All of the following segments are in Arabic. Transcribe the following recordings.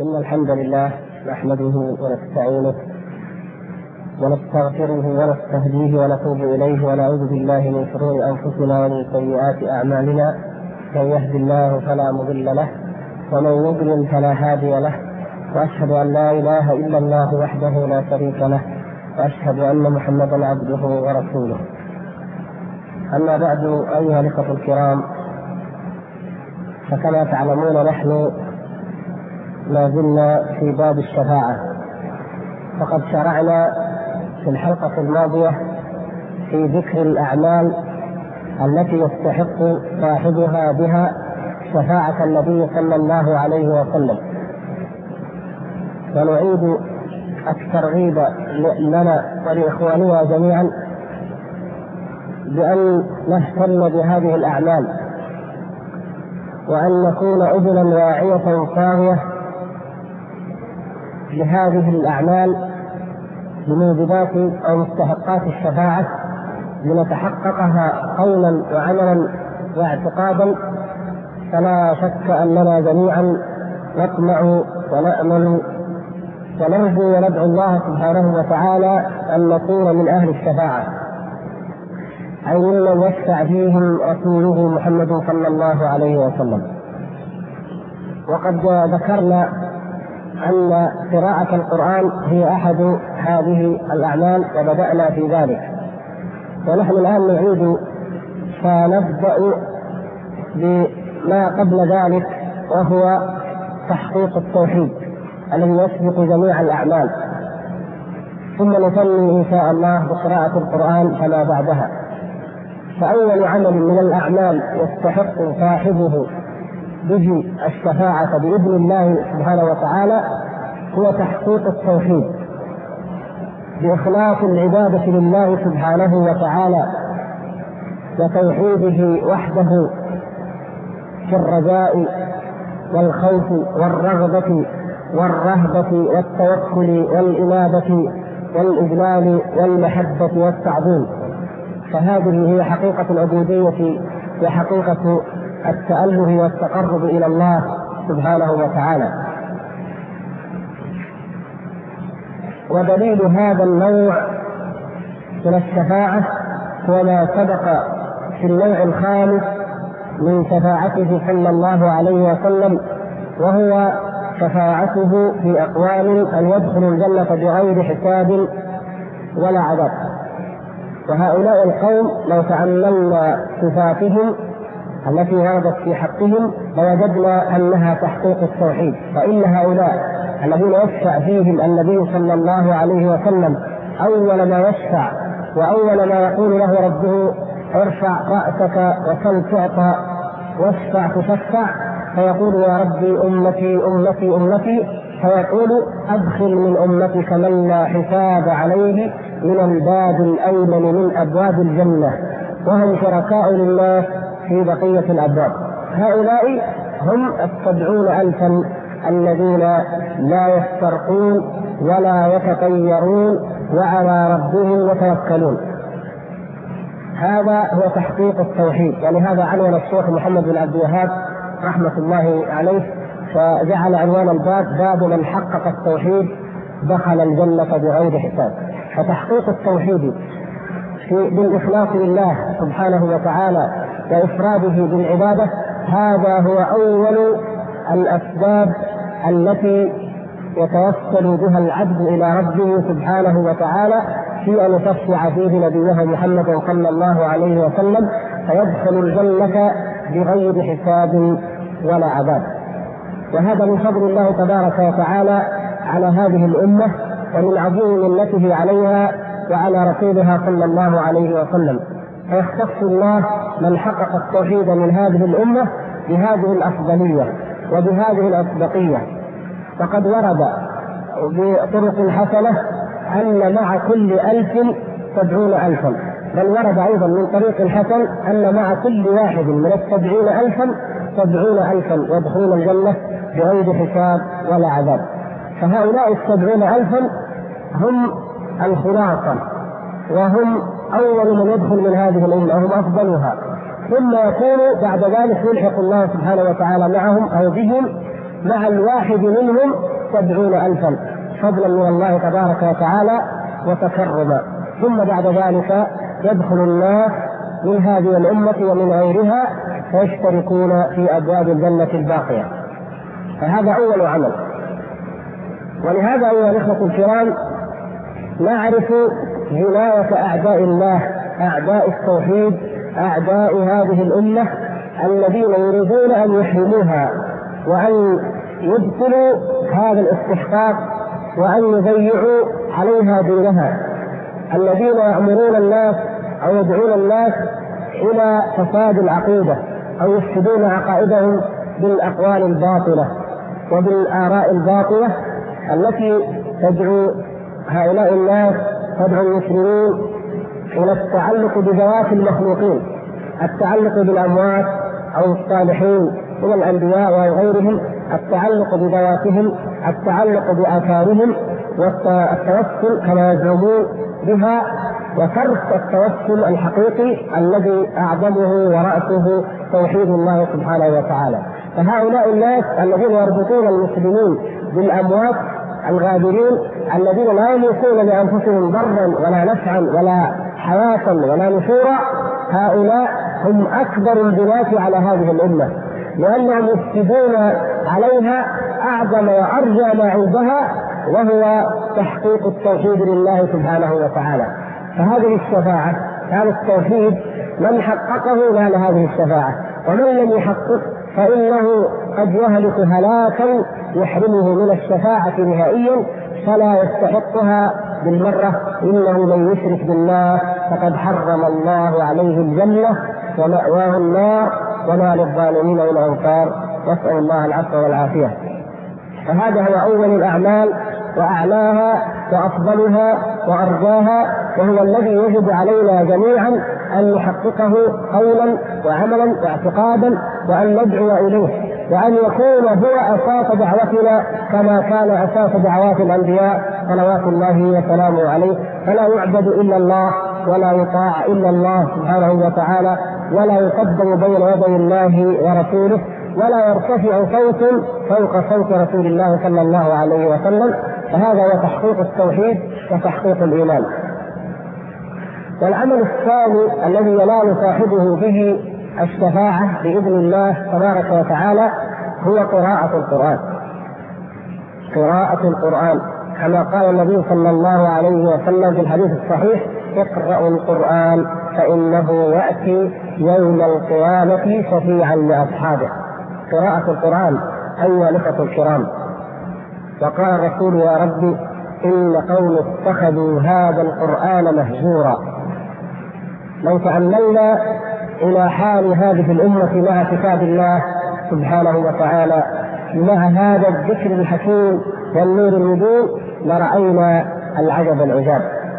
إن الحمد لله نحمده ونستعينه ونستغفره ونستهديه ونتوب إليه ونعوذ بالله من شرور أنفسنا ومن سيئات أعمالنا. من يهد الله فلا مضل له ومن يضلل فلا هادي له، وأشهد أن لا إله إلا الله وحده لا شريك له، وأشهد أن محمدا عبده ورسوله. أما بعد، أيها الإخوة الكرام، فكما تعلمون نحن ما زلنا في باب الشفاعة، فقد شرعنا في الحلقة الماضية في ذكر الأعمال التي يستحق صاحبها بها شفاعة النبي صلى الله عليه وسلم، ونعيد الترغيب لنا ولإخواننا جميعا بأن نهتم بهذه الأعمال، وأن نكون أذنا واعية صاغية لهذه الأعمال بموجبات أو مستحقات الشفاعة لنتحققها قولا وعملا واعتقادا. فلا شك أننا جميعا نطمع ونأمل ونرجو وندعو الله سبحانه وتعالى أن نكون من أهل الشفاعة، أي ممن يشفع فيهم رسوله محمد صلى الله عليه وسلم. وقد ذكرنا أن قراءة القرآن هي أحد هذه الأعمال وبدأنا في ذلك، ونحن الآن نعيد فنبدأ بما قبل ذلك، وهو تحقيق التوحيد الذي يسبق جميع الأعمال، ثم نثني إن شاء الله بقراءة القرآن فما بعدها. فأول عمل من الأعمال يستحق صاحبه به الشفاعة بإذن الله سبحانه وتعالى هو تحقيق التوحيد بإخلاص العبادة لله سبحانه وتعالى وتوحيده وحده في الرجاء والخوف والرغبة والرهبة والتوكل والإنابة والإجلال والمحبة والتعظيم. فهذه هي حقيقة العبودية وحقيقة التأله والتقرب إلى الله سبحانه وتعالى. ودليل هذا النوع من الشفاعة هو ما سبق في النوع الخامس من شفاعته صلى الله عليه وسلم، وهو شفاعته في أقوام أن يدخلوا الجنة بغير حساب ولا عذاب. وهؤلاء القوم لو تأملنا صفاتهم التي وردت في حقهم لوجدنا أنها تحقيق التوحيد. فإن هؤلاء الذين يشفع فيهم النبي صلى الله عليه وسلم أول ما يشفع وأول ما يقول له ربه ارفع رأسك وسل تعطى واشفع تشفع، فيقول يا ربي أمتي أمتي أمتي، فيقول أدخل من أمتك من لا حساب عليه من الباب الأيمن من أبواب الجنة، وهم شركاء لله في بقية الأبواب. هؤلاء هم 70,000 الذين لا يسترقون ولا يتطيرون وعلى ربهم يتوكلون. هذا هو تحقيق التوحيد، يعني هذا عنوان الشيخ محمد بن عبد الوهاب رحمة الله عليه، فجعل عنوان الباب باب من حقق التوحيد دخل الجنة بغير حساب. فتحقيق التوحيد بالإخلاص لله سبحانه وتعالى وإفراده بالعبادة هذا هو أول الأسباب التي يتوسل بها العبد إلى ربه سبحانه وتعالى في أن يشفع فيه نبيه محمد صلى الله عليه وسلم فيدخل الجنة بغير حساب ولا عذاب. وهذا من فضل الله تبارك وتعالى على هذه الأمة ومن عظيم منته عليها وعلى رسولها صلى الله عليه وسلم. فيختص الله من حقق التوحيد من هذه الأمة بهذه الأفضلية وبهذه الأسبقية. وقد ورد بطرق حسنة أن مع كل 1000 70,000، بل ورد أيضا من طريق حسن أن مع كل واحد من 70,000 70,000 يدخلون الجنة بغير حساب ولا عذاب. فهؤلاء 70,000 هم الخلاصة، وهم أول من يدخل من هذه الأمة، هم أفضلها، ثم يكون بعد ذلك يلحق الله سبحانه وتعالى معهم أو بهم مع الواحد منهم 70,000 فضلا من الله تبارك وتعالى وتكرما. ثم بعد ذلك يدخل الناس من هذه الأمة ومن غيرها فيشتركون في أبواب الجنة الباقية. فهذا أول عمل. ولهذا أيها الإخوة الكرام نعرف جناية أعداء الله، أعداء التوحيد، أعداء هذه الأمة الذين يريدون أن يحرموها وأن يبطلوا هذا الاستحقاق وأن يضيعوا عليها دينها، الذين يأمرون الناس أو يدعون الناس إلى فساد العقيدة أو يفسدون عقائدهم بالأقوال الباطلة وبالآراء الباطلة التي تدعو هؤلاء الناس، تدعو المسلمين إلى التعلق بذوات المخلوقين، التعلق بالأموات أو الصالحين من الأنبياء وغيرهم، التعلق بذواتهم، التعلق بآثارهم، والتوسل كما يزعمون بها، وترك التوسل الحقيقي الذي أعظمه ورأسه توحيد الله سبحانه وتعالى. فهؤلاء الناس الذين يربطون المسلمين بالأموات الغابرين الذين لا يملكون لأنفسهم ضرا ولا نفعا ولا حياة ولا نشورا، هؤلاء هم أكبر الجناة على هذه الأمة، لأنهم يفسدون عليها أعظم وأرجى ما عندها، وهو تحقيق التوحيد لله سبحانه وتعالى. فهذه الشفاعة، هذا التوحيد من حققه نال هذه الشفاعة، ومن لم يحقق فإنه قد يهلك هلاكا يحرمه من الشفاعة نهائيا فلا يستحقها بالمرة. إنه من يشرك بالله فقد حرم الله عليه الجنة ومأواه النار وما للظالمين من أنصار، نسأل الله العفو والعافية. فهذا هو أول الأعمال وأعلاها وأفضلها وأرجاها، وهو الذي يجب علينا جميعا أن نحققه قولا وعملا واعتقادا، وأن ندعو إليه، وأن يكون هو أساس دعوتنا كما كان أساس دعوات الأنبياء صلوات الله وسلامه عليه. فلا يعبد إلا الله ولا يطاع إلا الله سبحانه وتعالى، ولا يقدم بين يدي الله ورسوله، ولا يرتفع صوت فوق صوت رسول الله صلى الله عليه وسلم. فهذا هو تحقيق التوحيد وتحقيق الإيمان. والعمل الثاني الذي ينال صاحبه به الشفاعة بإذن الله تبارك وتعالى هو قراءة القرآن. قراءة القرآن كما قال النبي صلى الله عليه وسلم في الحديث الصحيح: اقرأوا القرآن فإنه يأتي يوم القيامة شفيعا لأصحابه. قراءة القرآن أيها الإخوة الكرام. وقال الرسول: يا رب إن قوم اتخذوا هذا القرآن مهجورا. لو تأملنا إلى حال هذه الأمة مع كتاب الله سبحانه وتعالى مع هذا الذكر الحكيم والنور المبين لرأينا العجب العجاب.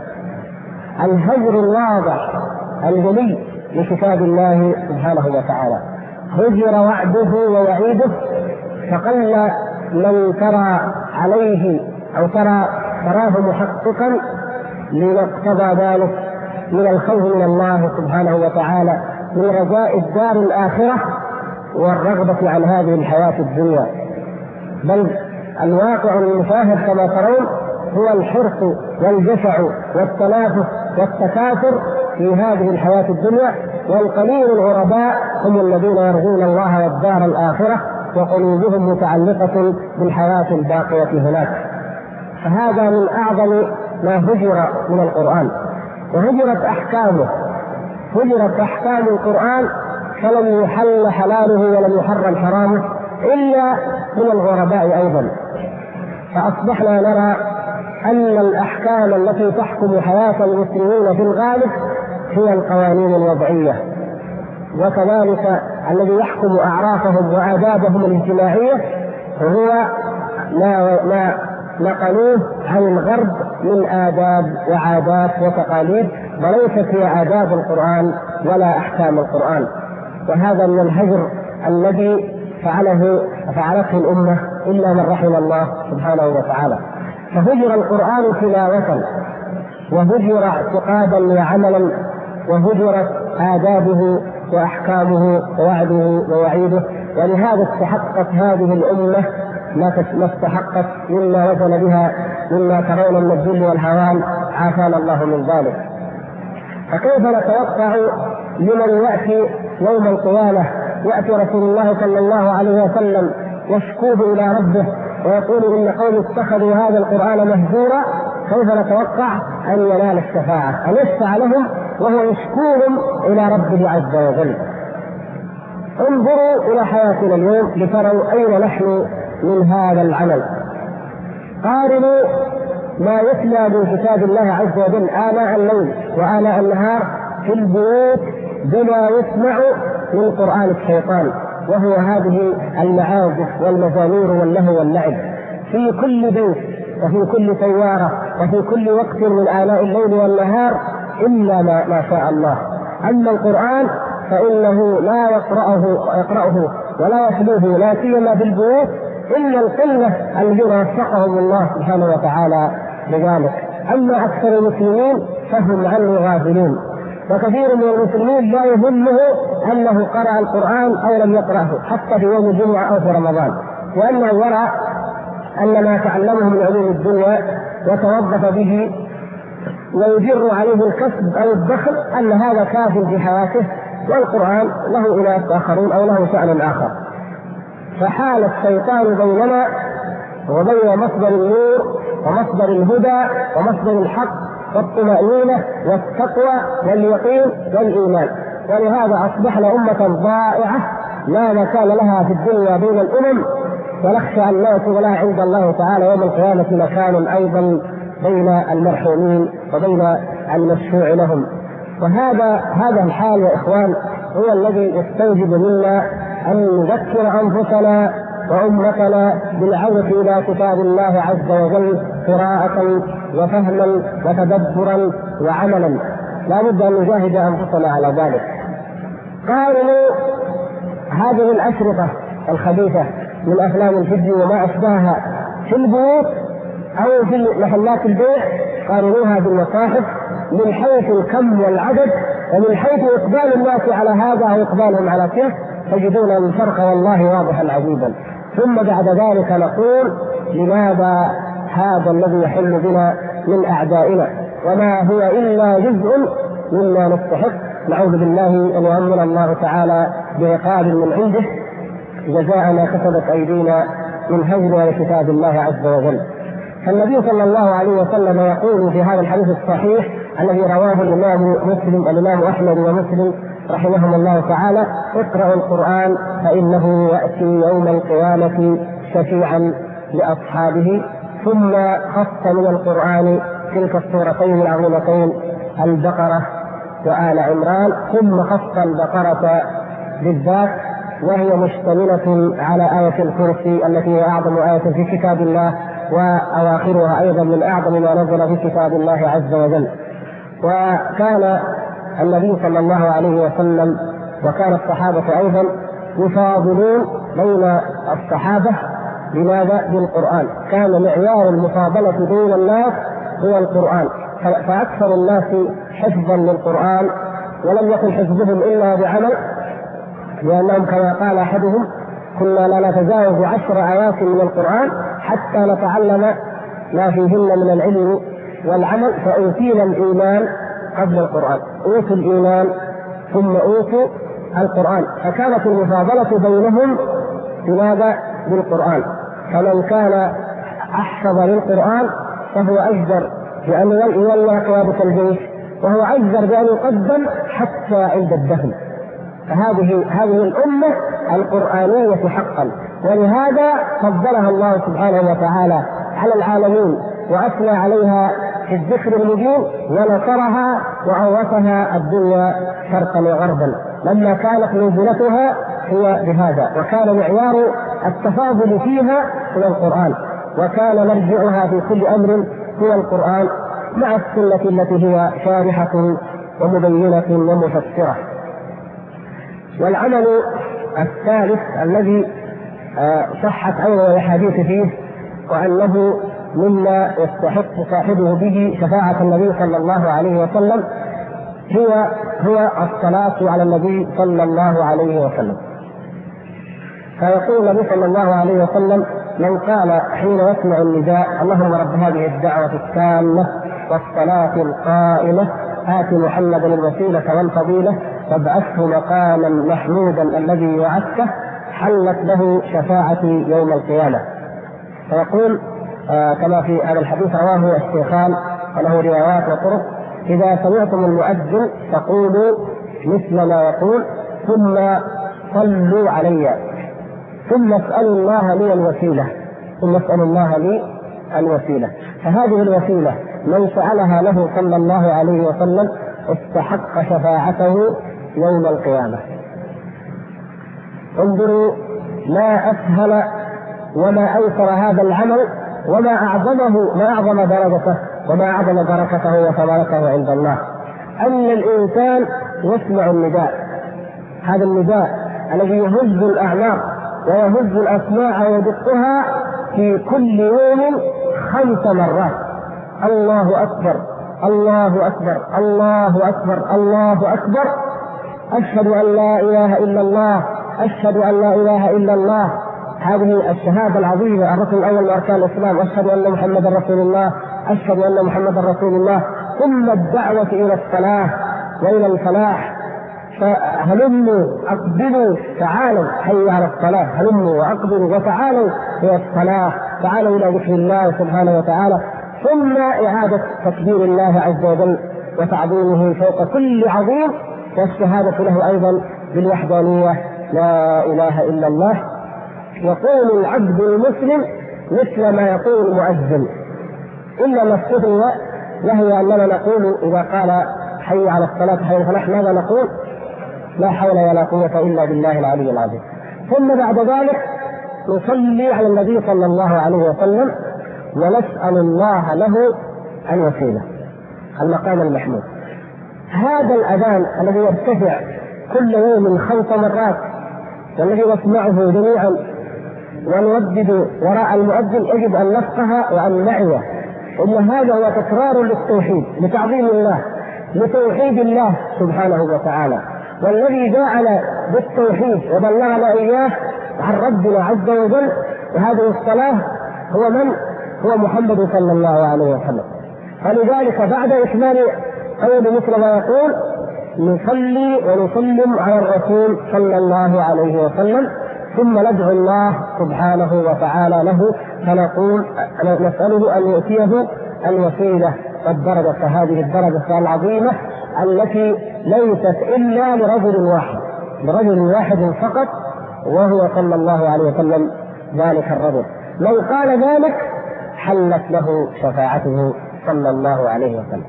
الهجر الواضح الجلي لكتاب الله سبحانه وتعالى، هجر وعده ووعيده، فقل من ترى عليه أو تراه محققا لما اقتضى ذلك من الخوف من الله سبحانه وتعالى، من رجاء الدار الآخرة والرغبة عن هذه الحياة الدنيا. بل الواقع المشاهد كما ترون هو الحرص والجشع والتنافس والتكاثر في هذه الحياة الدنيا، والقليل الغرباء هم الذين يرجون الله والدار الآخرة وقلوبهم متعلقة بالحياة الباقية هناك. فهذا من أعظم ما هجر من القرآن، وهجرت أحكامه، هجرت أحكام القرآن، فلم يحل حلاله ولم يحرم حرامه إلا من الغرباء أيضا. فأصبحنا نرى أن الأحكام التي تحكم حياة المسلمين في الغالب هي القوانين الوضعية، وكذلك الذي يحكم أعرافهم وآدابهم الاجتماعية هو ما نقلوه عن الغرب من آداب وعادات وتقاليد، وليست هي آداب القرآن ولا أحكام القرآن. وهذا من الهجر الذي فعلته الأمة إلا من رحم الله سبحانه وتعالى. فهجر القرآن تلاوة، وهجر اعتقادا وعملا، وهجرت آدابه وأحكامه ووعده ووعيده. ولهذا استحقت هذه الأمة ما استحقت مما وزن بها مما ترون من الذل والهوان، عافانا الله من ذلك. فكيف نتوقع لمن يأتي يوم القيامة يأتي رسول الله صلى الله عليه وسلم يشكوه إلى ربه ويقول إن قوم اتخذوا هذا القرآن مهجورا، كيف نتوقع أن ينال الشفاعة، أن يشفع لهم وهو يشكوهم إلى ربه عز وجل؟ انظروا إلى حياتنا اليوم لتروا أين نحن من هذا العمل. قارنوا ما يتلى من كتاب الله عز وجل آناء الليل وآناء النهار في البيوت بما يسمع من قرآن الشيطان، وهو هذه المعازف والمزامير واللهو واللعب في كل بيت وفي كل سيارة وفي كل وقت من آناء الليل والنهار إلا ما شاء الله. أما القرآن فإنه لا يقرأه ولا يتلوه لا سيما في البيوت إلا القلة الذين وفقهم الله سبحانه وتعالى لذلك. أما أكثر المسلمين فهم عنه غافلون، وكثير من المسلمين لا يهمه أنه قرأ القرآن أو لم يقرأه حتى في يوم الجمعة أو في رمضان، وأنه يرى أن ما تعلمه من علوم الدنيا وتوظف به ويجر عليه الكسب أو الدخل أن هذا كاف في حياته، والقرآن له أناس آخرون أو له شأن آخر. فحال الشيطان بيننا وبين مصدر النور ومصدر الهدى ومصدر الحق والطمأنينة والتقوى واليقين والإيمان، ولهذا أصبحنا أمة ضائعة لا مكان لها في الدنيا بين الأمم، ونخشى أن لا يكون لها عند الله تعالى يوم القيامة مكان أيضا بين المرحومين وبين المشفوع لهم. وهذا الحال يا إخوان هو الذي يستوجب منا أن نذكر أنفسنا وأمتنا بالعودة إلى كتاب الله عز وجل قراءة وفهما وتدبرا وعملا. لا بد أن نجاهد أنفسنا على ذلك. قارنوا هذه الأشرطة الخبيثة من أفلام الفيديو وما أشبهها في البيوت أو في محلات البيع، قارنوها بالمصاحف من حيث الكم والعدد ومن حيث إقبال الناس على هذا أو إقبالهم على تلك، تجدون الفرق والله واضحا عجيبا. ثم بعد ذلك نقول لماذا هذا الذي يحل بنا من أعدائنا وما هو إلا جزء مما نستحق؟ نعوذ بالله أن يؤمن الله تعالى بعقاب من عنده جزاء ما كسبت أيدينا من هجر لكتاب الله عز وجل. فالنبي صلى الله عليه وسلم يقول في هذا الحديث الصحيح الذي رواه الإمام أحمد ومسلم رحمهم الله تعالى: اقرأوا القرآن فإنه يأتي يوم القيامة شفيعا لأصحابه. ثم خص من القرآن تلك السورتين العظيمتين البقرة وآل عمران، ثم خص البقرة بالذات وهي مشتملة على آية الكرسي التي هي أعظم آية في كتاب الله وأواخرها أيضا من أعظم ما نزل في كتاب الله عز وجل. وكان النبي صلى الله عليه وسلم وكان الصحابة أيضا يفاضلون بين الصحابة. لماذا؟ بالقرآن. كان معيار المفاضلة بين الناس هو القرآن، فأكثر الناس حفظا للقرآن، ولم يكن حفظهم إلا بعمل، لأنهم كما قال أحدهم: كنا لا نتجاوز 10 آيات من القرآن حتى نتعلم ما فيهن من العلم والعمل، فأوتينا الإيمان قبل القرآن، أوتوا الإيمان ثم أوتوا القرآن. فكانت المفاضلة بينهم بماذا؟ بالقرآن. فمن كان أحفظ للقرآن فهو أجدر بأن يولى قيادة الجيش، وهو أجدر بأن يقدم حتى عند الدفن. فهذه الأمة القرآنية حقا، ولهذا فضلها الله سبحانه وتعالى على العالمين وأثنى عليها في الذكر المبين ونصرها وأورثها الدنيا شرقا وغربا، لما كانت منزلتها هي بهذا، وكان معيار التفاضل فيها هو القرآن، وكان مرجعها في كل أمر هو القرآن مع السنة التي هي شارحة ومبينة ومفسرة. والعمل الثالث الذي صحت أيضا الحديث فيه وأنه مما يستحق صاحبه به شفاعة النبي صلى الله عليه وسلم هو الصلاة على النبي صلى الله عليه وسلم. فيقول النبي صلى الله عليه وسلم: من قال حين يسمع النداء: اللهم رب هذه الدعوة التامة والصلاة القائمة آت محمدا الوسيلة والفضيلة وابعثه مقاما محمودا الذي وعدته، حلت له شفاعتي يوم القيامة. فيقول كما في هذا الحديث رواه الشيخان وله روايات وطرق: إذا سمعتم المؤذن فقولوا مثل ما يقول ثم صلوا علي ثم اسألوا الله لي الوسيلة ثم اسألوا الله لي الوسيلة. فهذه الوسيلة من سألها له صلى الله عليه وسلم استحق شفاعته يوم القيامة. انظروا ما أسهل وما أيسر هذا العمل وما أعظمه، ما أعظم درجته وما أعظم بركته وثمرته عند الله، أن الإنسان يسمع النداء، هذا النداء الذي يهز الأعناق ويهز الأسماع ويدقها في كل يوم 5 مرات: الله أكبر الله أكبر الله أكبر الله أكبر، أشهد أن لا إله إلا الله أشهد أن لا إله إلا الله. هذه الشهادة العظيمة الركن الأول من أركان الإسلام: أشهد أن محمدا رسول الله أشهد أن محمدا رسول الله. ثم الدعوة إلى الصلاة وإلى الفلاح: فهلموا أقبلوا تعالوا حي على الصلاة، هلموا وأقبلوا وتعالوا إلى الصلاة، تعالوا إلى ذكر الله سبحانه وتعالى. ثم إعادة تكبير الله عز وجل وتعظيمه فوق كل عظيم، والشهادة له أيضا بالوحدانية لا إله إلا الله. يقول العبد المسلم مثل ما يقول المؤذن، إلا ما استثني وهي أننا نقول إذا قال حي على الصلاة حي على الفلاح ماذا نقول؟ لا حول ولا قوة إلا بالله العلي العظيم. ثم بعد ذلك نصلي على النبي صلى الله عليه وسلم ونسأل الله له الوسيلة، المقام المحمود. هذا الأذان الذي يرتفع كل يوم 5 مرات والذي نسمعه جميعا ونردد وراء المؤذن، يجب أن نفقه وأن نعيه إن هذا هو تكرار للتوحيد، لتعظيم الله، لتوحيد الله سبحانه وتعالى. والذي جاءنا بالتوحيد وبلغنا إياه عن ربنا عز وجل وهذه الصلاة هو من؟ هو محمد صلى الله عليه وسلم. فلذلك بعد إكمال قول مثل ما يقول نصلي ونسلم على الرسول صلى الله عليه وسلم، ثم ندعو الله سبحانه وتعالى له، فنقول نسأله أن يؤتيه الوسيلة والدرجة، هذه الدرجة العظيمة التي ليست إلا لرجل واحد فقط، وهو صلى الله عليه وسلم ذلك الرجل. لو قال ذلك حلت له شفاعته صلى الله عليه وسلم.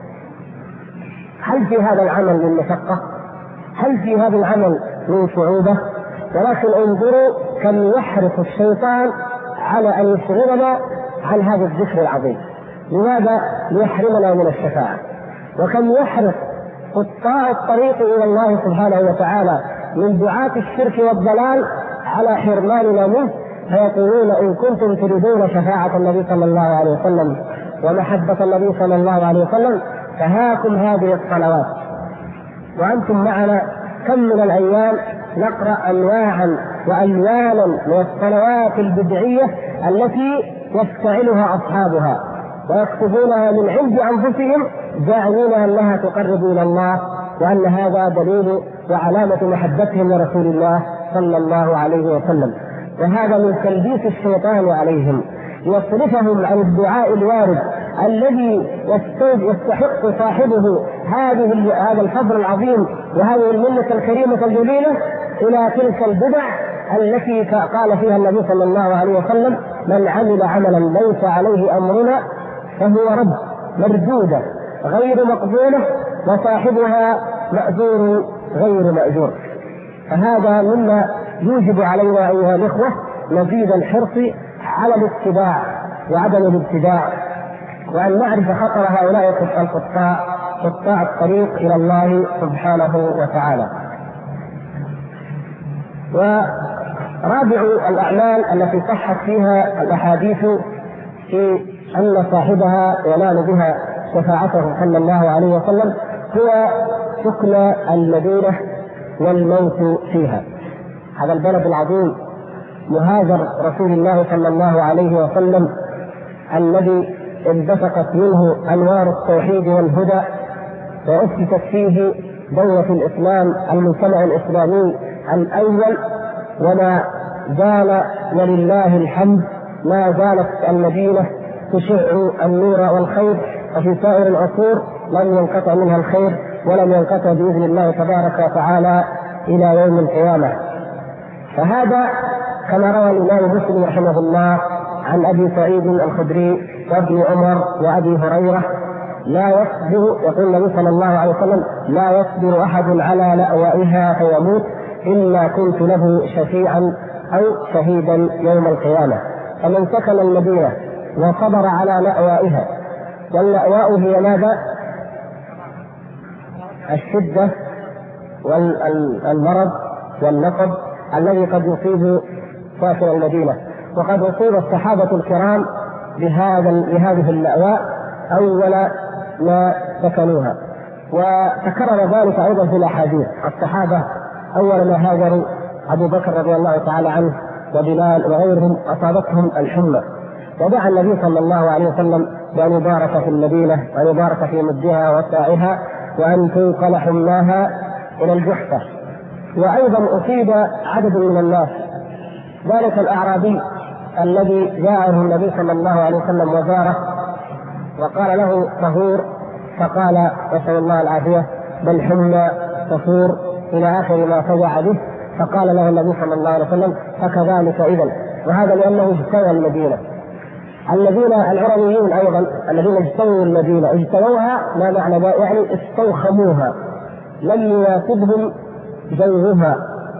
هل في هذا العمل من مشقة؟ هل في هذا العمل من صعوبة؟ ولكن انظروا كم يحرص الشيطان على أن يشغلنا عن هذا الذكر العظيم. لماذا؟ ليحرمنا من الشفاعة. وكم يحرص قطاع الطريق إلى الله سبحانه وتعالى من دعاة الشرك والضلال على حرماننا منه، فيقولون إن كنتم تريدون شفاعة النبي صلى الله عليه وسلم ومحبة النبي صلى الله عليه وسلم فهاكم هذه الصلوات. وأنتم معنا كم من الأيام نقرأ أنواعا وألوانا من الصلوات البدعية التي يفتعلها أصحابها ويكتبونها من عند أنفسهم زاعمين أنها تقرب إلى الله، وأن هذا دليل وعلامة محبتهم لرسول الله صلى الله عليه وسلم. وهذا من تلبيس الشيطان عليهم، يصرفهم عن الدعاء الوارد الذي يستحق صاحبه هذا الفضل العظيم وهذه المنة الكريمة الجليلة إلى تلك البدع التي قال فيها النبي صلى الله عليه وسلم: من عمل عملا ليس عليه أمرنا فهو رد، مردودة غير مقبولة، وصاحبها مأجور غير مأجور. فهذا مما يوجب علينا أيها الإخوة مزيد الحرص على الاتباع وعدم الابتداع، وأن نعرف خطر هؤلاء قطاع الطريق إلى الله سبحانه وتعالى. ورابع الأعمال التي صحت فيها الأحاديث في أن صاحبها ينال بها شفاعته صلى الله عليه وسلم هو سكن المدينة والموت فيها. هذا البلد العظيم مهاجر رسول الله صلى الله عليه وسلم الذي انبثقت منه أنوار التوحيد والهدى، وأسست فيه دولة الإسلام، المجتمع الإسلامي الأول، وما زال ولله الحمد ما زالت المدينة تشع النور والخير، وفي سائر العصور لم ينقطع منها الخير ولم ينقطع بإذن الله تبارك وتعالى إلى يوم القيامة. فهذا كما روى الإمام مسلم رحمه الله عن أبي سعيد الخدري وابن عمر وأبي هريرة: لا يصبر، يقول النبي صلى الله عليه وسلم: لا يصبر أحد على لأوائها فيموت إلا كنت له شفيعا أو شهيدا يوم القيامة. فمن سكن المدينة وصبر على لأوائها، واللأواء هي ماذا؟ الشدة والمرض والنصب الذي قد يصيب ساكن المدينة، وقد أصيب الصحابة الكرام بهذه اللأواء أول ما سكنوها، وتكرر ذلك أيضا في الأحاديث. الصحابة أول ما هاجروا أبو بكر رضي الله تعالى عنه وبلال وغيرهم أصابتهم الحمى، ودعا النبي صلى الله عليه وسلم بأن يبارك في المدينة وأن يبارك في مدها وسائها وأن تنقل حماها إلى الجحفة. وأيضا أصيب عدد من الناس، ذلك الأعرابي الذي جاءه النبي صلى الله عليه وسلم وزاره وقال له طهور، فقال نسأل الله العافية: بل حمى تفور، إلى آخر ما فزع به. فقال له النبي صلى الله عليه وسلم: فكذلك إذن. وهذا لأنه اجتوى المدينة. الذين العربيون أيضا الذين اجتووا المدينة اجتووها، ما معنى ذلك؟ يعني استوخموها، لم يناسبهم جوها،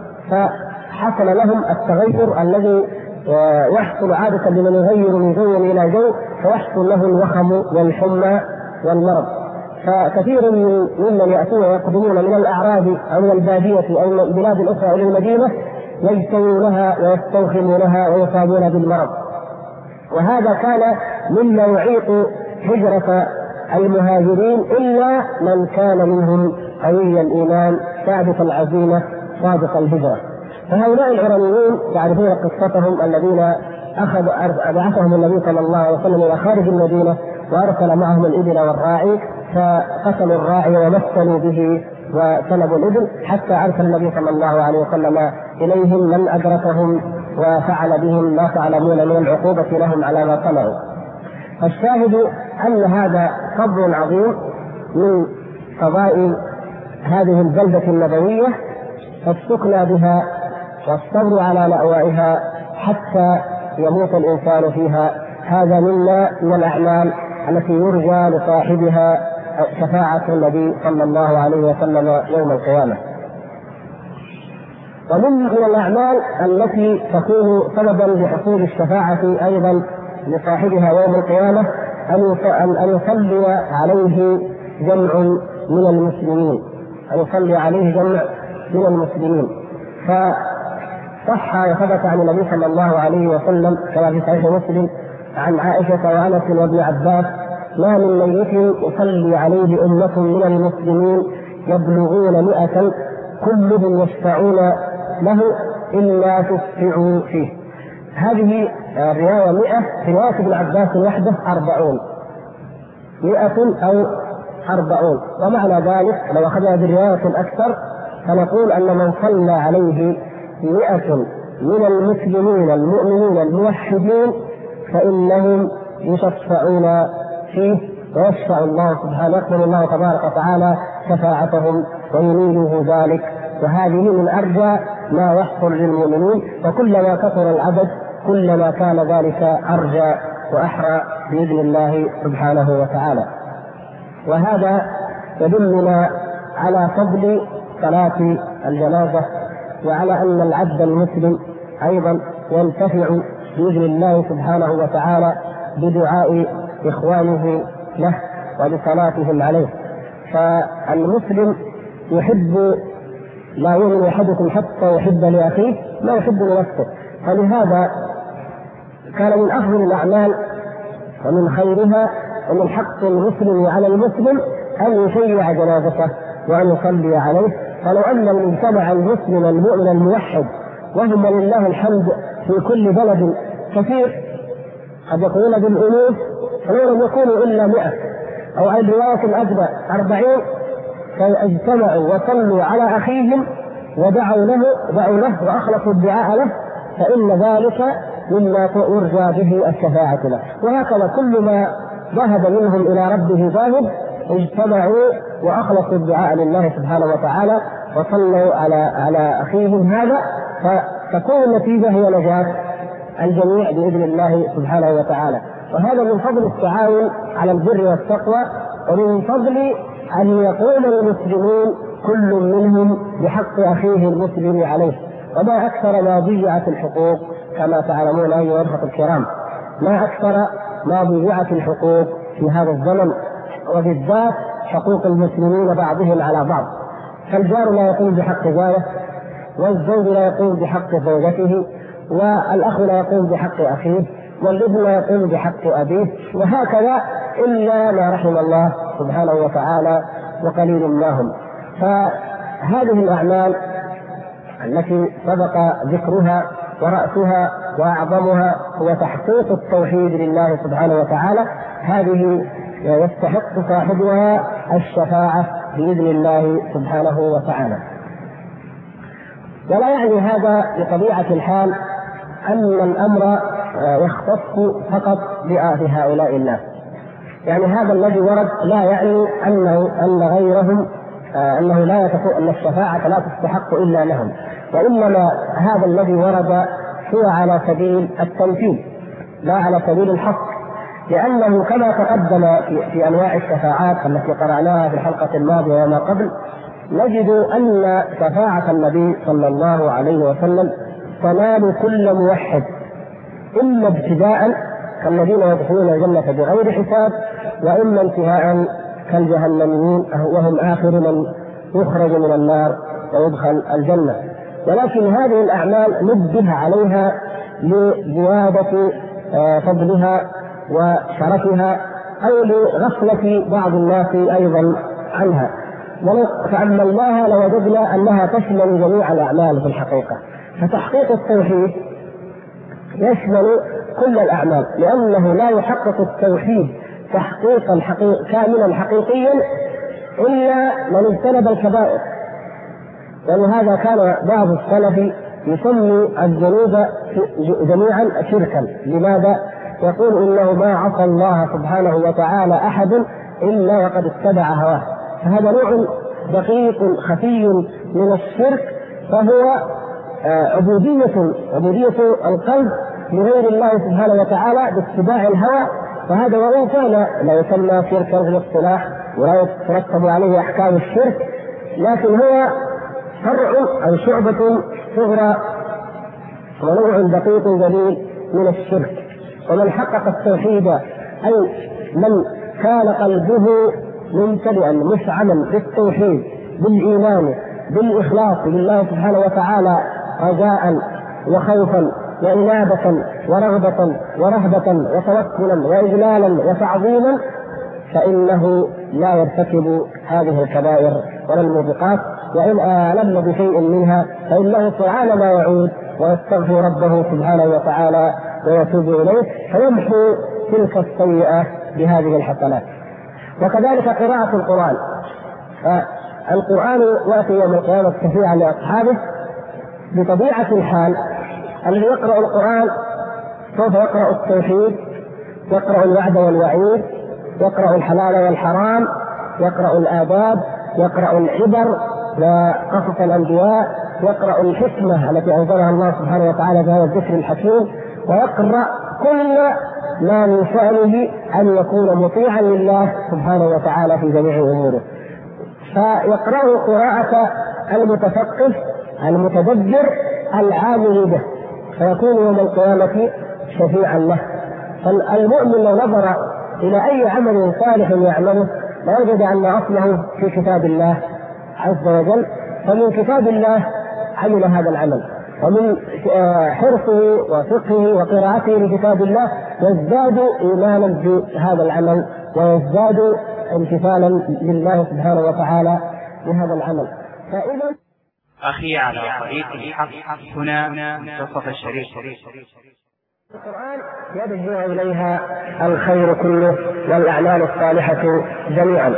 فحصل لهم التغير الذي يحصل عادة لمن يغير من جو إلى جو، فيحصل له الوخم والحمى والمرض. فكثير ممن يأتون ويقدمون من الأعراب أو من البادية أو من البلاد الأخرى إلى المدينة يجتوونها ويستوخمونها ويصابون بالمرض. وهذا كان مما يعيق هجرة المهاجرين، إلا من كان منهم قوي الإيمان ثابت العزيمة صادق الهجرة. فهؤلاء العرانيون تعرفون قصتهم، الذين بعثهم النبي صلى الله عليه وسلم إلى خارج المدينة وأرسل معهم الإبل والراعي، فقتلوا الراعي ومثلوا به وسلبوا الإبل، حتى أرسل النبي صلى الله عليه وسلم إليهم من أدركهم وفعل بهم ما تعلمون من العقوبة لهم على ما صنعوا. الشاهد أن هذا فضل عظيم من فضائل هذه البلدة النبوية، فالسكنى بها والصبر على لأوائها حتى يموت الإنسان فيها. هذا مما من الأعمال التي يرجى لصاحبها شفاعة النبي صلى الله عليه وسلم يوم القيامة. ومن الأعمال التي تكون سببا لحصول الشفاعة أيضا لصاحبها يوم القيامة أن يصلي عليه جمع من المسلمين، أن يصلي عليه جمع من المسلمين. فصح وثبت عن النبي صلى الله عليه وسلم كما في صحيح مسلم عن عائشة وأنس وابن عباس: ما من ميت يصلي عليه أمة من المسلمين يبلغون 100 كلهم يشفعون له إلا تشفعوا فيه. هذه الرواية 100، في رواية ابن عباس وحده 40، 100 أو 40. ومعنى ذلك لو أخذنا برواية أكثر فنقول أن من صلى عليه 100 من المسلمين المؤمنين الموحدين فإنهم يشفعون فيه، ويشفع الله سبحانه، يقبل الله تبارك وتعالى شفاعتهم وينيله ذلك. وهذه من أرجى ما يحصل للمؤمنين، وكلما كثر العدد كلما كان ذلك أرجى وأحرى بإذن الله سبحانه وتعالى. وهذا يدلنا على فضل صلاة الجنازة، وعلى أن العبد المسلم أيضا ينتفع بإذن الله سبحانه وتعالى بدعاء إخوانه له وبصلاتهم عليه. فالمسلم يحب، لا يؤمن أحدكم حتى يحب لأخيه ما يحب لنفسه. فلهذا كان من أفضل الأعمال ومن خيرها ومن حق المسلم على المسلم أن يشيع جنازته وأن يصلي عليه. فلو أن المجتمع المسلم المؤمن الموحد وهم ولله الحمد في كل بلد كثير، قد يكونون بالألوف ولم يكونوا إلا 100 أو الرواية الأدنى 40، فاجتمعوا وصلوا على أخيهم ودعوا له وأخلصوا الدعاء له، فإن ذلك مما يرجى به الشفاعة له. وهكذا كل ما ذهب منهم إلى ربه ذاهب اجتمعوا وأخلصوا الدعاء لله سبحانه وتعالى وصلوا على أخيهم هذا، فتكون النتيجة هي نجاة الجميع بإذن الله سبحانه وتعالى. وهذا من فضل التعاون على البر والتقوى، ومن فضل أن يقوم المسلمون كل منهم بحق أخيه المسلم عليه. وما أكثر ما ضيعت الحقوق كما تعلمون أيها الأخوة الكرام، ما أكثر ما ضيعت الحقوق في هذا الزمن، وبالذات حقوق المسلمين بعضهم على بعض. فالجار لا يقوم بحق جاره، والزوج لا يقوم بحق زوجته، والأخ لا يقوم بحق أخيه، والابن لا يقوم بحق أبيه، وهكذا إلا ما رحم الله سبحانه وتعالى وقليل ما هم. فهذه الأعمال التي سبق ذكرها ورأسها وأعظمها هو تحقيق التوحيد لله سبحانه وتعالى، هذه يستحق صاحبها الشفاعة بإذن الله سبحانه وتعالى. ولا يعني هذا بطبيعة الحال أن الأمر يختص فقط بهؤلاء الناس، يعني هذا الذي ورد لا يعني أن غيرهم أنه أن الشفاعة لا تستحق إلا لهم، وإنما هذا الذي ورد هو على سبيل التمثيل لا على سبيل الحق، لأنه كما تقدم في أنواع الشفاعات التي قرأناها في الحلقة الماضية وما قبل، نجد أن شفاعة النبي صلى الله عليه وسلم تنال كل موحد، إما ابتداء كالذين يدخلون الجنة بغير حساب، وإما انتهاء كالجهنميين وهم آخر من يخرج من النار ويدخل الجنة. ولكن هذه الأعمال نبه عليها لزيادة فضلها وشرفها أو لغفلة بعض الناس أيضا عنها، ولو تأملناها لوجدنا أنها تشمل جميع الأعمال في الحقيقة. فتحقيق التوحيد يشمل كل الأعمال، لأنه لا يحقق التوحيد تحقيقا كاملا حقيقيا إلا من اجتنب الكبائر. ولهذا كان بعض السلف يسمي الذنوب جميعا شركا. لماذا؟ يقول إنه ما عصى الله سبحانه وتعالى أحد إلا وقد اتبع هواه. فهذا نوع دقيق خفي من الشرك، فهو عبودية القلب لغير الله سبحانه وتعالى باتباع الهوى. فهذا وإن كان لا يسمى شركا في الاصطلاح ولا يترتب عليه أحكام الشرك، لكن هو فرع أو شعبة صغرى ونوع دقيق جليل من الشرك. ومن حقق التوحيد أي من كان قلبه ممتلئا مشعلا بالتوحيد بالإيمان بالإخلاص لله سبحانه وتعالى رجاء وخوفا وإنابة ورغبة ورهبة وتوكلا وإجلالا وتعظيما، فإنه لا يرتكب هذه الكبائر ولا الموبقات، وإن آلم بشيء منها فإنه سبحانه ما يعود ويستغفر ربه سبحانه وتعالى ويتوب إليه فيمحو تلك السيئة بهذه الحسنات. وكذلك قراءة القرآن، القرآن يأتي يوم القيامة شفيعا لأصحابه. بطبيعة الحال الذي يقرأ القرآن سوف يقرأ التوحيد، يقرأ الوعد والوعيد، يقرأ الحلال والحرام، يقرأ الآداب، يقرأ العبر وقصص الأنبياء، يقرأ الحكمة التي أنزلها الله سبحانه وتعالى بهذا الذكر الحكيم، ويقرأ كل ما من شأنه أن يكون مطيعا لله سبحانه وتعالى في جميع أموره. فيقرأ قراءة المتفقه المتدبر العامل به، فيكون يوم القيامة شفيعا له. فالمؤمن لو نظر إلى أي عمل صالح يعمله لوجد أن أصله في كتاب الله عز وجل، فمن كتاب الله عمل هذا العمل، ومن حرصه وفقهه وقراءته لكتاب الله يزداد إيمانا بهذا العمل ويزداد امتثالا لله سبحانه وتعالى بهذا العمل. فإذا أخي على طريق الحق هنا منتصف الشريف. القرآن يرجع إليها الخير كله والأعمال الصالحة جميعا.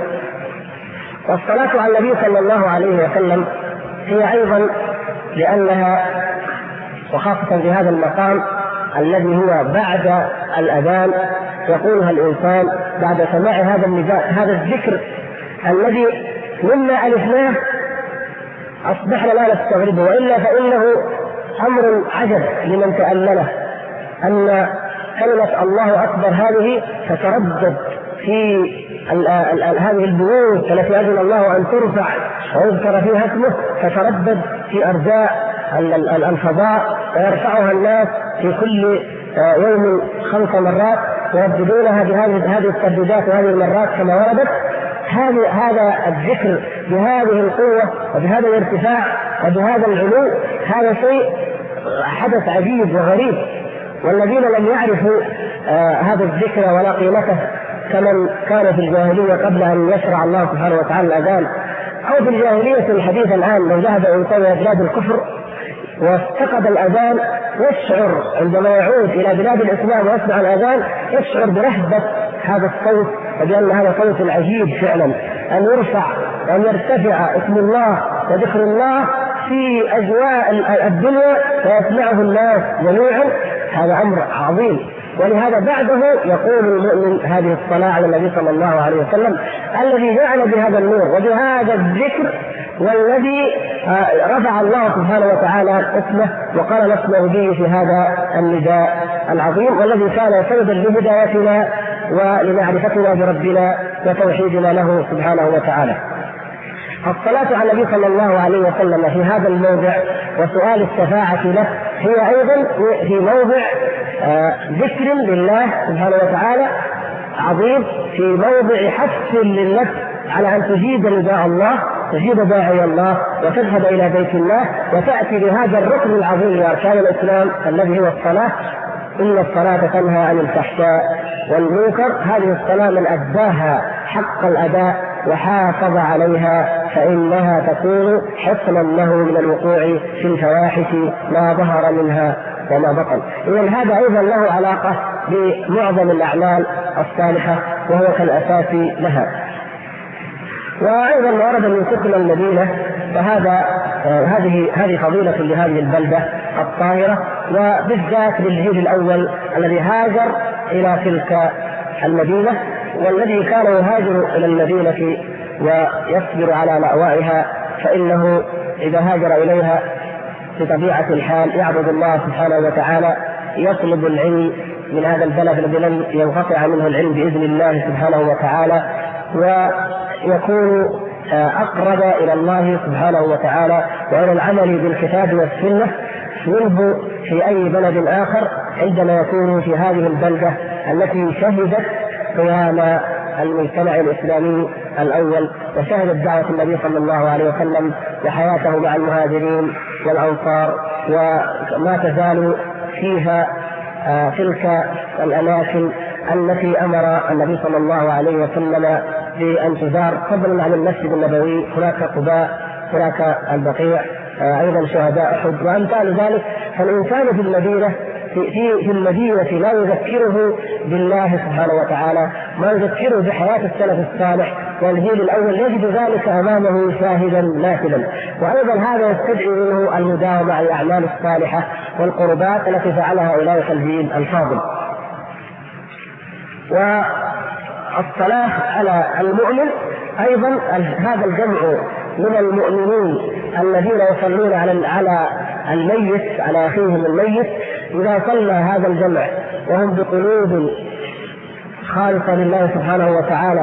والصلاة على النبي صلى الله عليه وسلم هي أيضا لأنها، وخاصة في هذا المقام الذي هو بعد الأذان يقولها الإنسان بعد سماع هذا النداء، هذا الذكر الذي مما ألفناه أصبحنا لا نستغربه، وإلا فإنه أمر عجب لمن تأمله أن كلمة الله أكبر هذه تتردد في هذه البيوت التي أذن الله أن ترفع ويذكر فيها اسمه، تتردد في أرجاء الفضاء ويرفعها الناس في كل يوم 5 مرات ويرددونها بهذه الترددات وهذه المرات كما وردت. هذا الذكر بهذه القوة وبهذا الارتفاع وبهذا العلو هذا شيء حدث عجيب وغريب، والذين لم يعرفوا هذا الذكر ولا قيمته كمن كان في الجاهلية قبل أن يشرع الله سبحانه وتعالى الأذان، أو في الجاهلية الحديث الآن لو ذهب إنسان إلى بلاد الكفر وافتقد الأذان يشعر عندما يعود إلى بلاد الإسلام ويسمع الأذان يشعر برهبة هذا الصوت، وبأن هذا صوت عجيب فعلا، أن يرفع وأن يرتفع اسم الله وذكر الله في أجواء الدنيا ويسمعه الناس جميعا، هذا أمر عظيم. ولهذا بعده يقول المؤمن هذه الصلاة على النبي صلى الله عليه وسلم الذي جعل بهذا النور وبهذا الذكر، والذي رفع الله سبحانه وتعالى اسمه وقال نسمع به في هذا النداء العظيم، والذي كان سببا لهدايتنا ولمعرفتنا بربنا وتوحيدنا له سبحانه وتعالى. الصلاة على النبي صلى الله عليه وسلم في هذا الموضع وسؤال الشفاعة له هي أيضا في موضع ذكر لله سبحانه وتعالى عظيم، في موضع حث للنفس على أن تجيب نداء الله، تجيب داعي الله وتذهب إلى بيت الله وتأتي بهذا الركن العظيم لأركان الإسلام الذي هو الصلاة. إن الصلاة تنهى عن الفحشاء والمنكر، هذه الصلاة من أداها حق الأداء وحافظ عليها فإنها تكون حصنا له من الوقوع في الفواحش ما ظهر منها وما بطن. إذن هذا أيضا له علاقة بمعظم الأعمال الصالحة وهو كالأساس لها. وأيضا ورد من سكن المدينة، فهذا هذه فضيلة لهذه البلدة الطاهرة، وبالذات للجيل الأول الذي هاجر إلى تلك المدينة، والذي كان يهاجر إلى المدينة ويصبر على مأوائها، فإنه إذا هاجر إليها بطبيعة الحال يعبد الله سبحانه وتعالى، يطلب العلم من هذا البلد الذي لم ينقطع منه العلم بإذن الله سبحانه وتعالى، ويكون أقرب إلى الله سبحانه وتعالى وإلى العمل بالكتاب والسنة منه في أي بلد آخر عندما يكون في هذه البلدة التي شهدت قيام المجتمع الإسلامي الأول وشهدت دعوة النبي صلى الله عليه وسلم وحياته مع المهاجرين والأنصار، وما تزال فيها تلك الأماكن التي أمر النبي صلى الله عليه وسلم بأن تزار، فضلا عن المسجد النبوي هناك قباء، هناك البقيع، أيضا شهداء أحد وأمثال ذلك. فالإنسان في المدينة في المدينة لا يذكره بالله سبحانه وتعالى، ما يذكره بحياة السلف الصالح والجيل الأول، يجد ذلك أمامه شاهدا نافذا. وأيضا هذا يستدعي منه المداومة على الأعمال الصالحة والقربات التي فعلها أولئك الجيل الفاضل. والصلاة على المؤمن أيضا هذا الجمع من المؤمنين الذين يصلون على الميت، على أخيهم الميت، إذا صلى هذا الجمع وهم بقلوب خالصة لله سبحانه وتعالى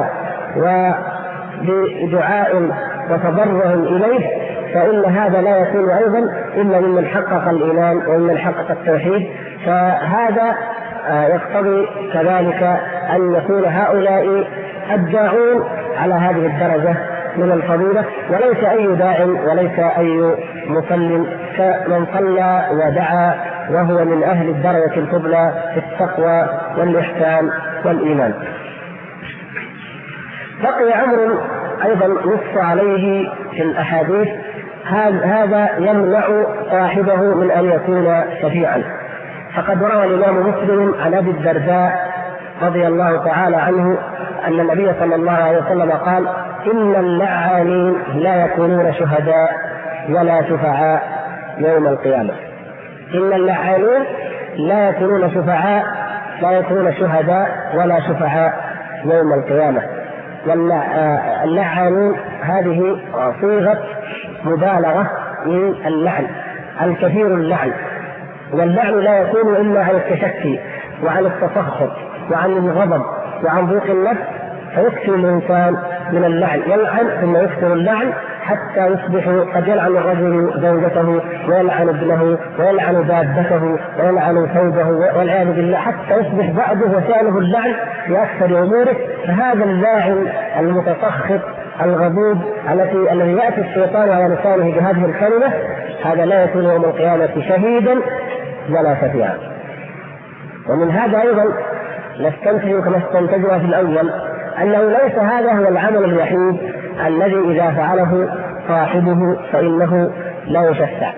وبدعاء وتضرع إليه، فإن هذا لا يكون أيضا إلا ممن حقق الإيمان وممن حقق التوحيد. فهذا يقتضي كذلك أن يكون هؤلاء الداعون على هذه الدرجة من الفضيلة، وليس أي داع وليس أي مسلم، كمن صلى ودعا وهو من أهل الدرجة الفضلى في التقوى والإحسان والإيمان. بقي أمر أيضا نص عليه في الأحاديث هذا يمنع صاحبه من أن يكون شفيعا. فقد روى الإمام مسلم عن أبي الدرداء رضي الله تعالى عنه أن النبي صلى الله عليه وسلم قال: إن اللعانين لا يكونون شهداء ولا شفعاء يوم القيامة. إن اللعانين لا يكونون شهداء ولا شفعاء يوم القيامة. واللعانين هذه صيغة مبالغة من اللعن، الكثير اللعن. واللعن لا يكون إلا عن التشكي وعن التسخط وعن الغضب وعن ضيق النفس، فيكثر الإنسان من اللعن، يلعن ثم يكثر اللعن حتى يصبح قد يلعن الرجل زوجته ويلعن ابنه ويلعن دابته ويلعن ثوبه والعياذ بالله، حتى يصبح بعضه وشأنه اللعن في أكثر أموره. فهذا اللاعن المتسخط الغضوب الذي يأتي الشيطان على لسانه بهذه الكلمة، هذا لا يكون يوم القيامة شهيدا ولا شفيعا. ومن هذا أيضا نستنتج كما استنتجنا في الأول أنه ليس هذا هو العمل الوحيد الذي إذا فعله صاحبه فإنه لا يشفع.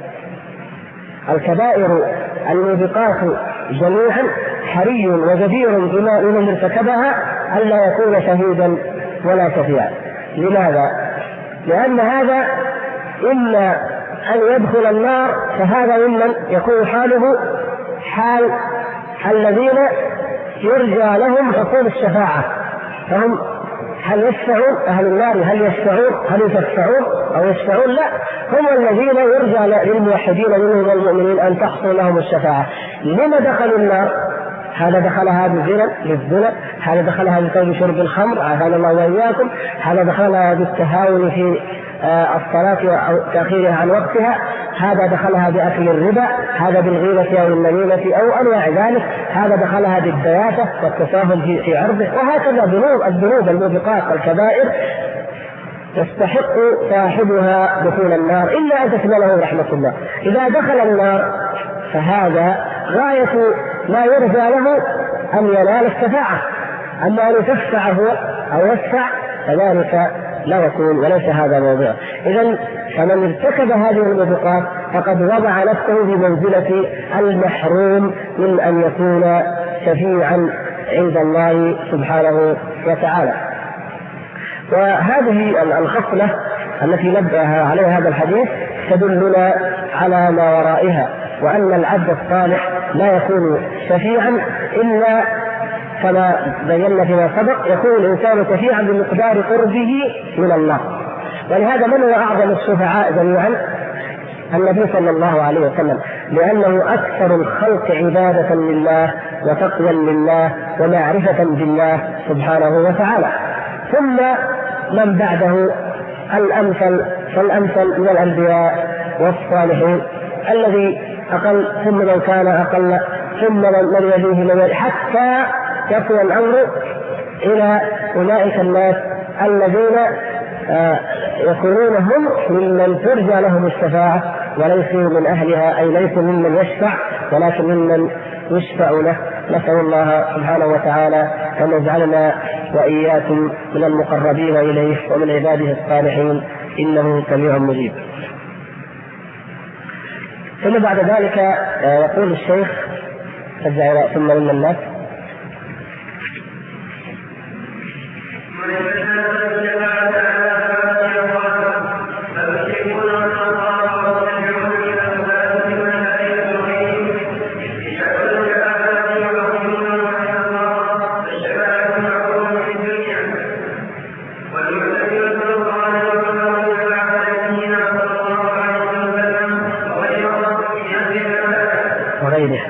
الكبائر الموبقات جميعا حري وجدير بمن ارتكبها ألا يكون شهيدا ولا شفيعا. لماذا؟ لأن هذا إما أن يدخل النار، فهذا ممن يكون حاله حال الذين يرجى لهم حصول الشفاعة، فهم هل يشفعون؟ أهل النار هل يشفعون؟ هل يشفعون أو يشفعون؟ لا، هم الذين يرجى للموحدين منهم المؤمنين أن تحصل لهم الشفاعة. لما دخلوا النار؟ هذا دخلها بالزنا، هذا دخلها بسبب شرب الخمر، عافانا الله وإياكم، هذا دخلها بالتهاون في الصلاة أو تأخيرها عن وقتها، هذا دخلها بأكل الربا، هذا بالغيبة أو النميمة أو أنواع ذلك، هذا دخلها بالدياثة والتساهل في عرضه، وهكذا الذنوب الموبقات الكبائر يستحق صاحبها دخول النار إلا أن تشمله رحمة الله. إذا دخل النار فهذا غاية ما يرجى له أن ينال الشفاعة، أما أن يشفع هو أو يشفع فذلك لا يكون وليس هذا موضوع. إذن فمن ارتكب هذه الموبقات فقد وضع نفسه في منزلة المحروم من أن يكون شفيعا عند الله سبحانه وتعالى. وهذه الخصلة التي نبه عليها هذا الحديث تدلنا على ما ورائها، وأن العبد الصالح لا يكون شفيعا إلا كما بينا فيما سبق، يكون الإنسان شفيعا بمقدار قربه من الله. ولهذا من هو أعظم الشفعاء جميعا؟ النبي صلى الله عليه وسلم، لأنه أكثر الخلق عبادة لله وتقوى لله ومعرفة بالله سبحانه وتعالى. ثم من بعده الأمثل فالأمثل من الأنبياء والصالحين، الذي أقل ثم من كان أقل ثم من يليه حتى يصل الأمر إلى أولئك الناس الذين يكونون هم ممن ترجى لهم الشفاعة وليسوا من أهلها، أي ليسوا ممن يشفع ولكن ممن يشفع له. نسأل الله سبحانه وتعالى أن يجعلنا وإياكم من المقربين إليه ومن عباده الصالحين، إنه سميع مجيب. ثم بعد ذلك يقول الشيخ ثم من الناس وغيره.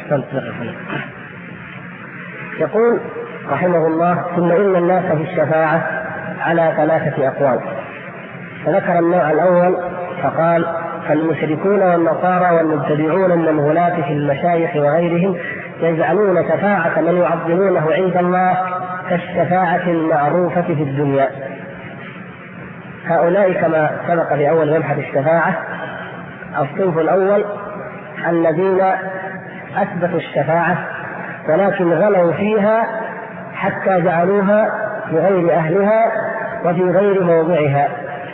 يقول رحمه الله: ثم إن الناس في الشفاعة على 3 أقوال. فذكر النوع الأول فقال: فالمشركون والنصارى والمبتدعون من الغلاة في المشايخ وغيرهم يجعلون شفاعة من يعظمونه عند الله كالشفاعة المعروفة في الدنيا. هؤلاء كما سبق في أول مبحث الشفاعة الصنف الأول الذين أثبتوا الشفاعة ولكن غلوا فيها حتى جعلوها لغير أهلها وفي غير موضعها،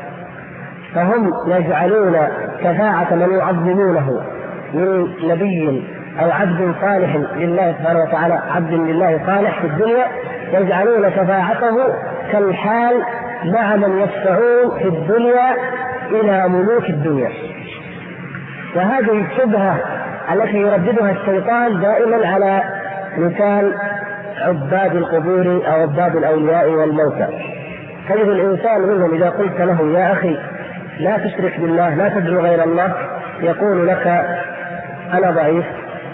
فهم يجعلون شفاعة من يعظمونه من نبي أو عبد صالح لله سبحانه وتعالى، عبد لله صالح في الدنيا، يجعلون شفاعته كالحال مع من يشفعون في الدنيا إلى ملوك الدنيا. وهذه الشبهة التي يرددها الشيطان دائما على لسان عباد القبور أو عباد الأولياء والموتى. تجد الإنسان منهم إذا قلت له: يا أخي لا تشرك بالله، لا تدعو غير الله، يقول لك: أنا ضعيف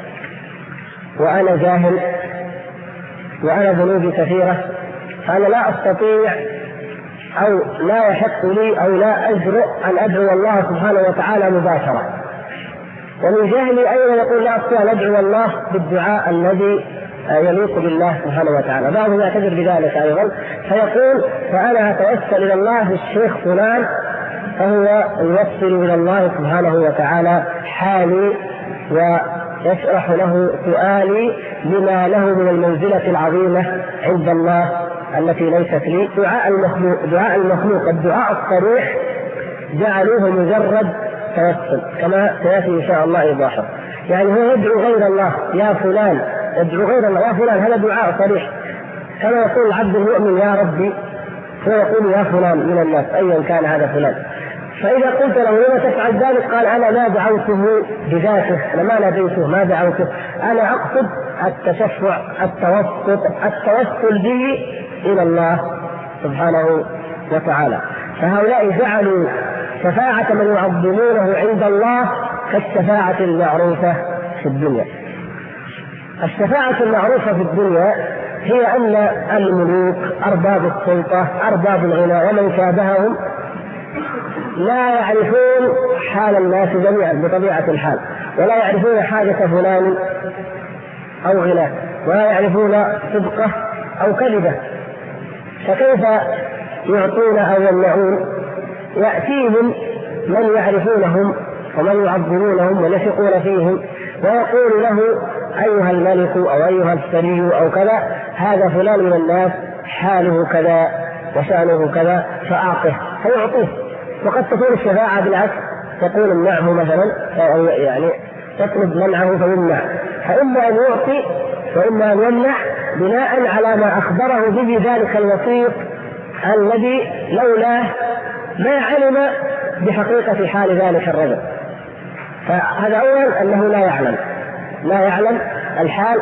وأنا جاهل وأنا ذنوبي كثيرة، أنا لا أستطيع أو لا يحق لي أو لا أجرؤ أن أدعو الله سبحانه وتعالى مباشرة. ومن جهلي أيضا يقول: لا أستطيع أن أدعو الله بالدعاء الذي يليق بالله سبحانه وتعالى. بعضهم يعتذر بذلك أيضا فيقول: فأنا أتوسل إلى الله بالشيخ فلان فهو يوصل إلى الله سبحانه وتعالى حالي ويشرح له سؤالي لما له من المنزلة العظيمة عند الله التي ليست لي. دعاء المخلوق الدعاء الصريح جعلوه مجرد توسل كما سيأتي إن شاء الله إيضاحه. يعني هو يدعو غير الله: يا فلان، يدعو غير الله: يا فلان. هذا دعاء صريح كما يقول العبد المؤمن: يا ربي، هو يقول: يا فلان من الناس أيا كان هذا فلان. فإذا قلت له: لما تفعل ذلك؟ قال: أنا ما دعوته بذاته، أنا ما ناديته، ما دعوته، أنا أقصد التشفع، التوسل به إلى الله سبحانه وتعالى. فهؤلاء جعلوا شفاعة من يعظمونه عند الله كالشفاعة المعروفة في الدنيا. الشفاعة المعروفة في الدنيا هي أن الملوك، أرباب السلطة، أرباب الغنى ومن شابههم لا يعرفون حال الناس جميعا بطبيعة الحال، ولا يعرفون حاجة فلان أو غناه، ولا يعرفون صدقه أو كذبه، فكيف يعطون أو يمنعون؟ يأتيهم من يعرفونهم ومن يعظمونهم ويثقون فيهم ويقول له: أيها الملك أو أيها السري أو كذا، هذا فلان من الناس حاله كذا وشأنه كذا فأعطه، فيعطيه. وقد تكون الشفاعة بالعكس، تقول امنعه مثلا، يعني تطلب منعه فيمنع، فإما أن يعطي وإما أن يمنع بناء على ما أخبره به ذلك الوسيط الذي لولاه ما علم بحقيقة حال ذلك الرجل. فهذا أولا أنه لا يعلم الحال،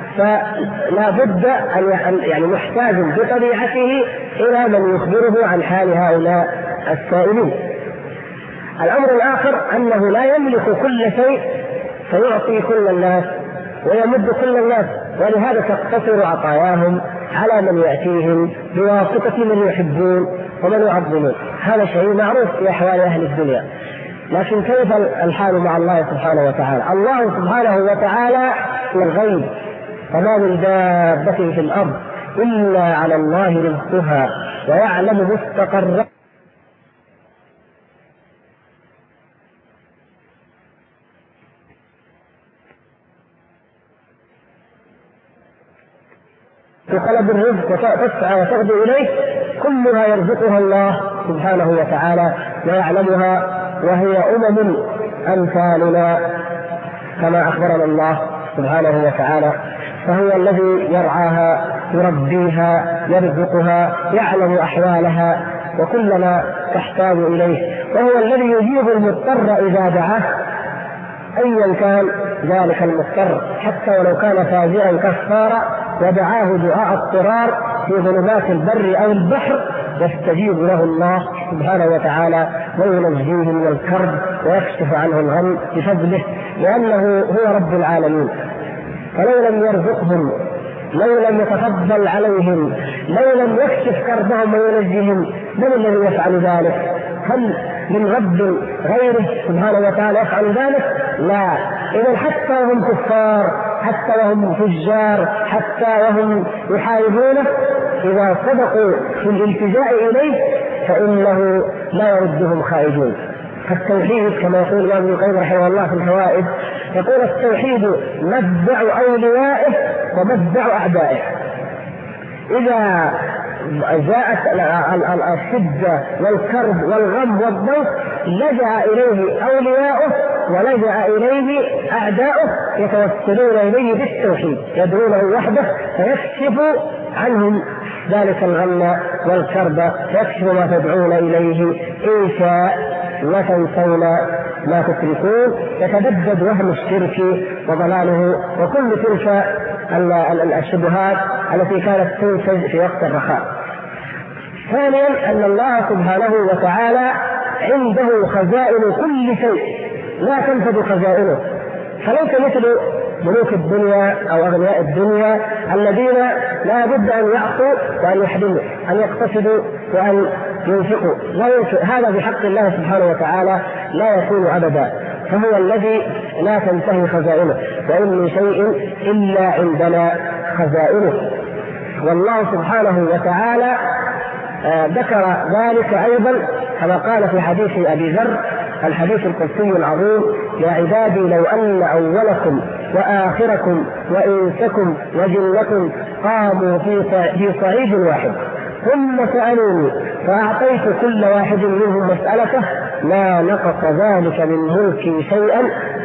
فلا بد أن يعني محتاج بطبيعته إلى من يخبره عن حال هؤلاء السائلين. الأمر الآخر أنه لا يملك كل شيء فيعطي كل الناس ويمد كل الناس، ولهذا تقتصر عطاياهم على من يأتيهم بواسطة من يحبون ومن يعظمون. هذا شيء معروف في أحوال أهل الدنيا. لكن كيف الحال مع الله سبحانه وتعالى؟ الله سبحانه وتعالى الغيب، فما من دابة في الأرض إلا على الله رزقها ويعلم مستقرها في طلب الرزق وتسعى وتغدو إليه، كلها يرزقها الله سبحانه وتعالى ويعلمها، وهي أمثالنا كما أخبرنا الله سبحانه وتعالى. فهو الذي يرعاها، يربيها، يرزقها، يعلم أحوالها وكلما تحتاج إليه، وهو الذي يجيب المضطر إذا دعاه أيا كان ذلك المضطر، حتى ولو كان فاجرا كفارا ودعاه دعاء اضطرار في ظلمات البر أو البحر يستجيب له الله سبحانه وتعالى وينجيه من الكرب ويكشف عنه الغم بفضله، لأنه هو رب العالمين. فلو لم يرزقهم، لو لم يتفضل عليهم، لو لم يكشف كربهم وينجهم، من الذي يفعل ذلك؟ هل من رب غيره سبحانه وتعالى يفعل ذلك؟ لا. إذا حتى وهم كفار، حتى وهم فجار، حتى وهم يحاربونه، إذا صدقوا في الالتجاء إليه فإنه لا يردهم خائبون. فالتوحيد كما يقول الإمام ابن القيم رحمه الله في الفوائد، يقول التوحيد مبدأ أوليائه ومبدأ أعدائه. إذا جاءت الشدة والكرب والغم والضيق لجأ إليه أولياؤه ولجأ إليه أعداؤه يتوسلون إليه بالتوحيد، يدعونه وحده فيكشف عنهم ذلك الغم والكرب، يكشف ما تدعون إليه إن شاء وتنسون ما تشركون. يتبدد وهم الشرك وضلاله وكل تلك الشبهات التي كانت تنتج في وقت الرخاء. ثانيا أن الله سبحانه وتعالى عنده خزائن كل شيء لا تنفذ خزائنه، فليس مثل ملوك الدنيا أو أغنياء الدنيا الذين لا بد أن يعطوا وأن يحرموا، أن يقتصدوا وأن ينفقوا، لا ينفق. هذا بحق الله سبحانه وتعالى لا يكون أبدا، فهو الذي لا تنتهي خزائنه، وإن من شيء إلا عندنا خزائنه. والله سبحانه وتعالى ذكر ذلك أيضا كما قال في حديث أبي ذر الحديث القدسي العظيم: يا عبادي لو أن أولكم وآخركم وإنسكم وجنكم قاموا في صعيد واحد ثم سألوني فأعطيت كل واحد منهم مسألته ما نقص ذلك من ملكي شيئا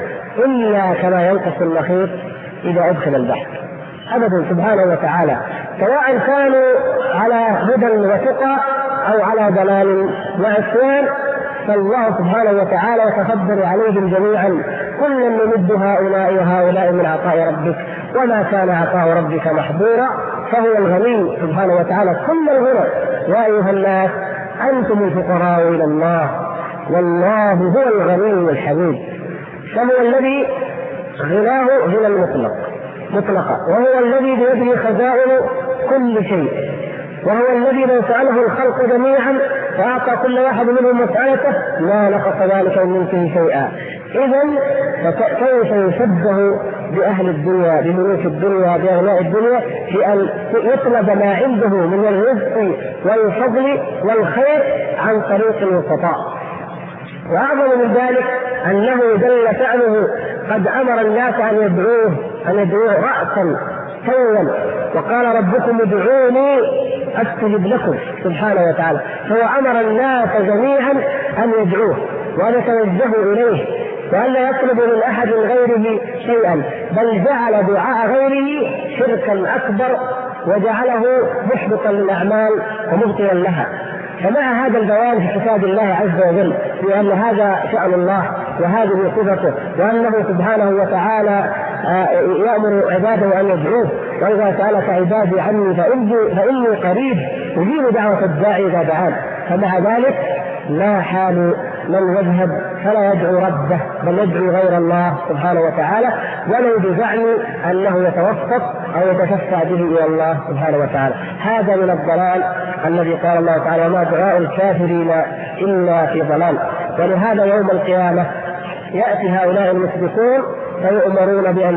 إلا كما ينقص المخيط إذا أدخل البحر. أبدا سبحانه وتعالى، سواء كانوا على هدى وتقى أو على ضلال وعصيان، فالله سبحانه وتعالى يتفضل عليهم جميعا، كلا نمد هؤلاء وهؤلاء من عطاء ربك وما كان عطاء ربك محظورا. فهو الغني سبحانه وتعالى كل الغنى. يا أيها الناس أنتم الفقراء إلى الله والله هو الغني الحميد. فهو الذي غناه غنى المطلق مطلقا، وهو الذي بيده خزائن كل شيء، وهو الذي لو سأله الخلق جميعا فأعطى كل واحد منهم مسألته ما نقص ذلك من ملكه شيئا. إذن كيف يشبه بأهل الدنيا، بملوك الدنيا، بأغنياء الدنيا، في أن يطلب ما عنده من الرزق والفضل والخير عن طريق الوسطاء؟ وأعظم من ذلك أنه جل شأنه قد أمر الناس أن يدعوه رأسا سوا، وقال ربكم ادعوني أستجب لكم سبحانه وتعالى. فهو أمر الناس جميعا أن يدعوه وأن يتوجهوا إليه وأن لا يطلبوا من أحد غيره شيئا، بل جعل دعاء غيره شركا أكبر وجعله محبطا للأعمال ومبطلا لها. فمع هذا البيان في كتاب الله عز وجل بأن هذا شأن الله وهذه صفته، وأنه سبحانه وتعالى يأمر عباده أن يدعوه، وإذا سألك عبادي عني فإني قريب أجيب دعوة الداعي إذا دعان. فمع ذلك لا حال من يذهب فلا يدعو ربه بل يدعو غير الله سبحانه وتعالى، ولو بزعم أنه يتوسط أو يتشفع به إلى الله سبحانه وتعالى. هذا من الضلال الذي قال الله تعالى: وما دعاء الكافرين إلا في ضلال. ولهذا يوم القيامة يأتي هؤلاء المشركون فيؤمرون بأن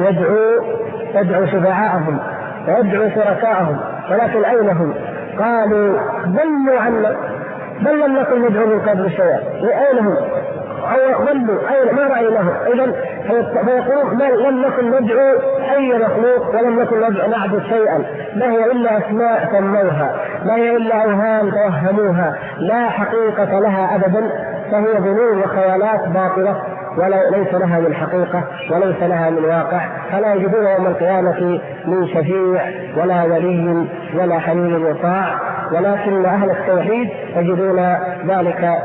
يدعوا شفعاءهم ويدعوا شركاءهم، ولكن أين هم؟ قالوا ضلوا عنا بل لم نكن ندعو من قبل شيئا. أين هم؟ أو ضلوا أين؟ ما رأيناهم. إذن فيقولون لم نكن ندعو أي مخلوق ولم نكن نعبد شيئا، ما هي إلا أسماء سموها، ما هي إلا أوهام توهموها، لا حقيقة لها أبدا، فهي ظنون وخيالات باطلة وليس لها من حقيقة وليس لها من واقع. فلا يجدون يوم القيامة من شفيع ولا ولي ولا حميم يطاع، ولكن أهل التوحيد يجدون ذلك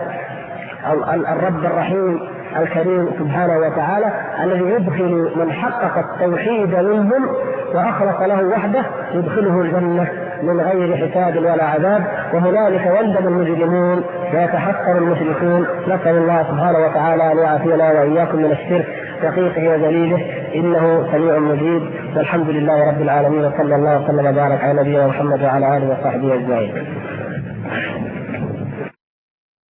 الرب الرحيم الكريم سبحانه وتعالى الذي يدخل من حقق التوحيد منهم وأخلص له وحده يدخله الجنة من غير حساب ولا عذاب. وهنالك يندم المجرمون ويتحقر المشركون. نسأل الله سبحانه وتعالى أن يعافينا وإياكم من الشرك رقيقه وذليله إنه سميع مجيب. والحمد لله رب العالمين، وصلى الله وسلم وبارك على نبينا محمد وعلى آله وصحبه أجمعين.